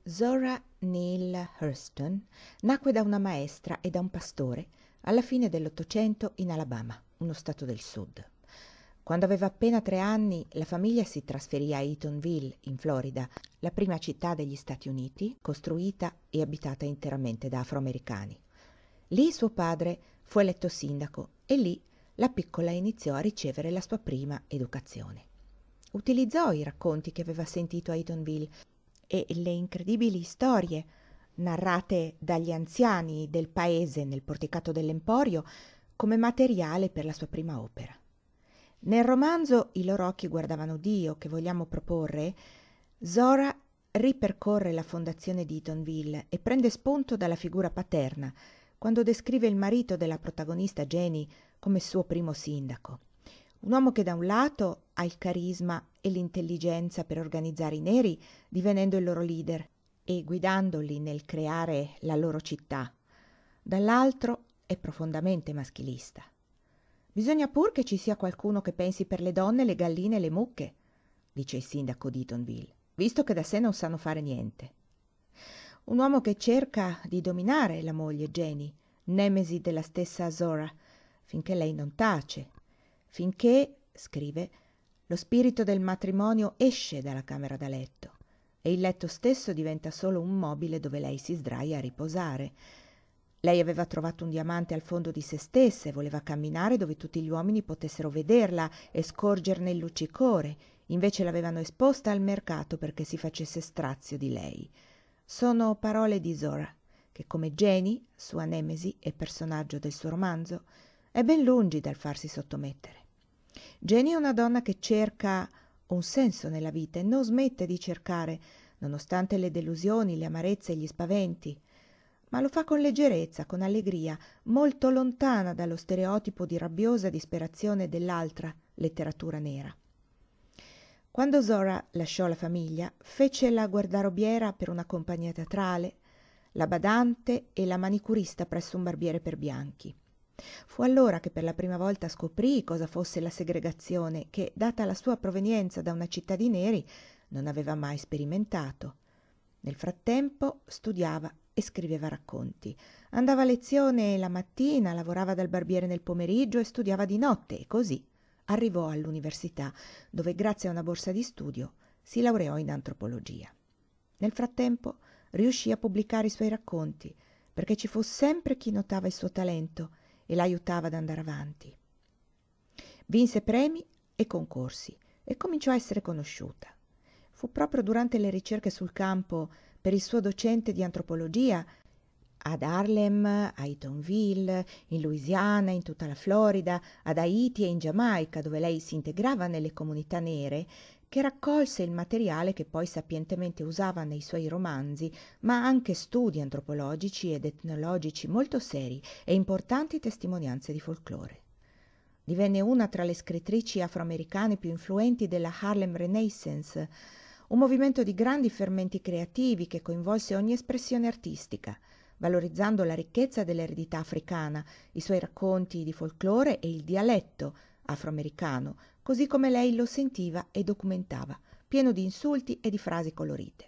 Zora Neale Hurston nacque da una maestra e da un pastore alla fine dell'Ottocento in Alabama, uno stato del sud. Quando aveva appena 3 anni, la famiglia si trasferì a Eatonville, in Florida, la prima città degli Stati Uniti costruita e abitata interamente da afroamericani. Lì suo padre fu eletto sindaco e lì la piccola iniziò a ricevere la sua prima educazione. Utilizzò i racconti che aveva sentito a Eatonville e le incredibili storie narrate dagli anziani del paese nel porticato dell'Emporio come materiale per la sua prima opera. Nel romanzo I loro occhi guardavano Dio, che vogliamo proporre, Zora ripercorre la fondazione di Eatonville e prende spunto dalla figura paterna quando descrive il marito della protagonista Jenny come suo primo sindaco. Un uomo che da un lato ha il carisma e l'intelligenza per organizzare i neri, divenendo il loro leader e guidandoli nel creare la loro città. Dall'altro è profondamente maschilista. «Bisogna pur che ci sia qualcuno che pensi per le donne, le galline e le mucche», dice il sindaco di Eatonville, visto che da sé non sanno fare niente. Un uomo che cerca di dominare la moglie Jenny, nemesi della stessa Zora, finché lei non tace, finché, scrive, lo spirito del matrimonio esce dalla camera da letto e il letto stesso diventa solo un mobile dove lei si sdraia a riposare. Lei aveva trovato un diamante al fondo di se stessa e voleva camminare dove tutti gli uomini potessero vederla e scorgerne il luccicore, invece l'avevano esposta al mercato perché si facesse strazio di lei. Sono parole di Zora, che come Jenny, sua nemesi e personaggio del suo romanzo, è ben lungi dal farsi sottomettere. Jenny è una donna che cerca un senso nella vita e non smette di cercare, nonostante le delusioni, le amarezze e gli spaventi, ma lo fa con leggerezza, con allegria, molto lontana dallo stereotipo di rabbiosa disperazione dell'altra letteratura nera. Quando Zora lasciò la famiglia, fece la guardarobiera per una compagnia teatrale, la badante e la manicurista presso un barbiere per bianchi. Fu allora che per la prima volta scoprì cosa fosse la segregazione che, data la sua provenienza da una città di neri, non aveva mai sperimentato. Nel frattempo studiava e scriveva racconti. Andava a lezione la mattina, lavorava dal barbiere nel pomeriggio e studiava di notte e così arrivò all'università, dove grazie a una borsa di studio si laureò in antropologia. Nel frattempo riuscì a pubblicare i suoi racconti, perché ci fu sempre chi notava il suo talento e l'aiutava ad andare avanti. Vinse premi e concorsi e cominciò a essere conosciuta. Fu proprio durante le ricerche sul campo per il suo docente di antropologia ad Harlem, a Eatonville, in Louisiana, in tutta la Florida, ad Haiti e in Giamaica, dove lei si integrava nelle comunità nere, che raccolse il materiale che poi sapientemente usava nei suoi romanzi, ma anche studi antropologici ed etnologici molto seri e importanti testimonianze di folklore. Divenne una tra le scrittrici afroamericane più influenti della Harlem Renaissance, un movimento di grandi fermenti creativi che coinvolse ogni espressione artistica, valorizzando la ricchezza dell'eredità africana, i suoi racconti di folklore e il dialetto afroamericano, così come lei lo sentiva e documentava, pieno di insulti e di frasi colorite.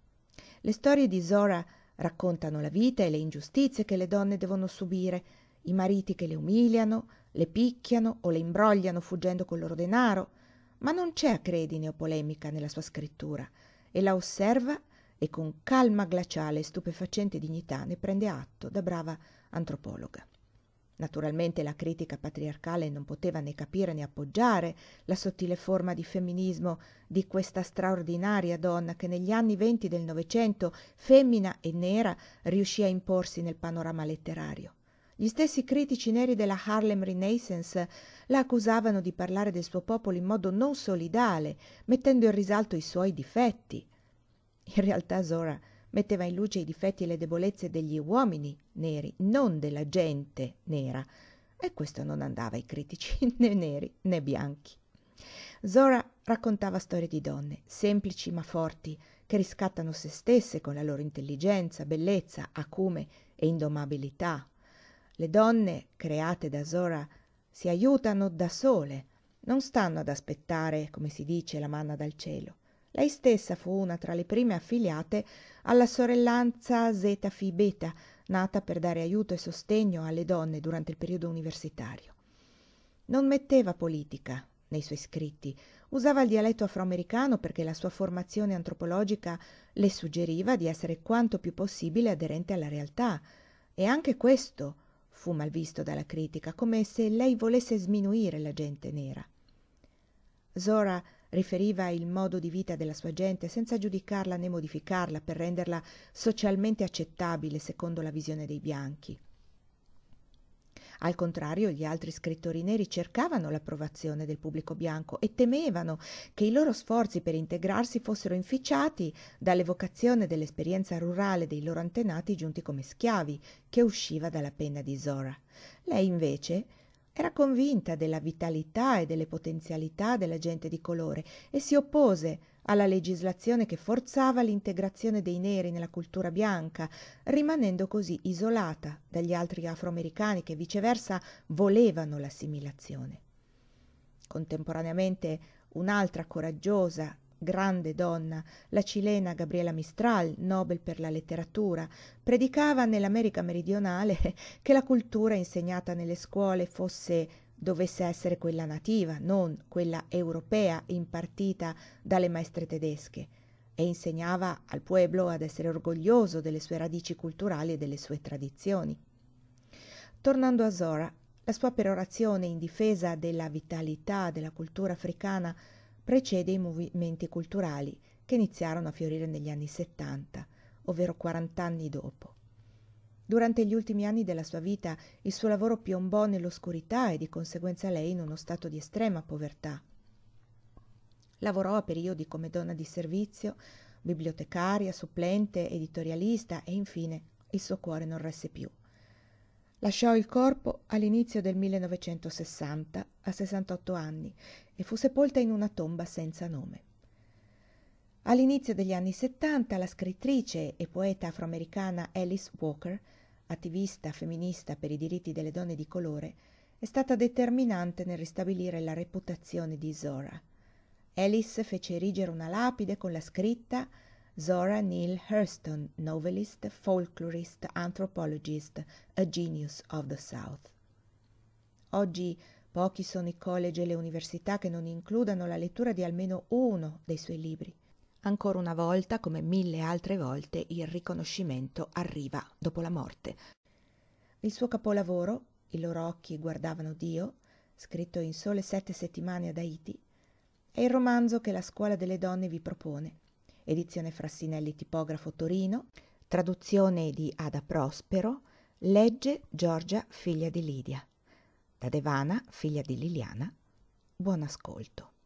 Le storie di Zora raccontano la vita e le ingiustizie che le donne devono subire, i mariti che le umiliano, le picchiano o le imbrogliano fuggendo col loro denaro, ma non c'è acredine o polemica nella sua scrittura e la osserva e con calma glaciale e stupefacente dignità ne prende atto da brava antropologa. Naturalmente la critica patriarcale non poteva né capire né appoggiare la sottile forma di femminismo di questa straordinaria donna che negli anni 20 del Novecento, femmina e nera, riuscì a imporsi nel panorama letterario. Gli stessi critici neri della Harlem Renaissance la accusavano di parlare del suo popolo in modo non solidale, mettendo in risalto i suoi difetti. In realtà Zora metteva in luce i difetti e le debolezze degli uomini neri, non della gente nera, e questo non andava ai critici né neri né bianchi. Zora raccontava storie di donne, semplici ma forti, che riscattano se stesse con la loro intelligenza, bellezza, acume e indomabilità. Le donne create da Zora si aiutano da sole, non stanno ad aspettare, come si dice, la manna dal cielo. Lei stessa fu una tra le prime affiliate alla sorellanza Zeta Phi Beta, nata per dare aiuto e sostegno alle donne durante il periodo universitario. Non metteva politica nei suoi scritti, usava il dialetto afroamericano perché la sua formazione antropologica le suggeriva di essere quanto più possibile aderente alla realtà, e anche questo fu mal visto dalla critica, come se lei volesse sminuire la gente nera. Zora riferiva il modo di vita della sua gente senza giudicarla né modificarla per renderla socialmente accettabile secondo la visione dei bianchi. Al contrario, gli altri scrittori neri cercavano l'approvazione del pubblico bianco e temevano che i loro sforzi per integrarsi fossero inficiati dall'evocazione dell'esperienza rurale dei loro antenati giunti come schiavi, che usciva dalla penna di Zora. Lei invece era convinta della vitalità e delle potenzialità della gente di colore e si oppose alla legislazione che forzava l'integrazione dei neri nella cultura bianca, rimanendo così isolata dagli altri afroamericani che viceversa volevano l'assimilazione. Contemporaneamente un'altra coraggiosa, grande donna, la cilena Gabriela Mistral, Nobel per la letteratura, predicava nell'America meridionale che la cultura insegnata nelle scuole dovesse essere quella nativa, non quella europea impartita dalle maestre tedesche, e insegnava al pueblo ad essere orgoglioso delle sue radici culturali e delle sue tradizioni. Tornando a Zora, la sua perorazione in difesa della vitalità della cultura africana precede i movimenti culturali che iniziarono a fiorire negli anni 70, ovvero 40 anni dopo. Durante gli ultimi anni della sua vita il suo lavoro piombò nell'oscurità e di conseguenza lei in uno stato di estrema povertà. Lavorò a periodi come donna di servizio, bibliotecaria, supplente, editorialista e infine il suo cuore non resse più. Lasciò il corpo all'inizio del 1960, a 68 anni, e fu sepolta in una tomba senza nome. All'inizio degli anni 70 la scrittrice e poeta afroamericana Alice Walker, attivista femminista per i diritti delle donne di colore, è stata determinante nel ristabilire la reputazione di Zora. Alice fece erigere una lapide con la scritta Zora Neale Hurston, novelist, folklorist, anthropologist, a genius of the South. Oggi pochi sono i college e le università che non includano la lettura di almeno uno dei suoi libri. Ancora una volta, come 1000 altre volte, il riconoscimento arriva dopo la morte. Il suo capolavoro, I loro occhi guardavano Dio, scritto in sole 7 settimane ad Haiti, è il romanzo che la Scuola delle Donne vi propone. Edizione Frassinelli Tipografo Torino, traduzione di Ada Prospero, legge Giorgia, figlia di Lidia. Da Devana, figlia di Liliana. Buon ascolto.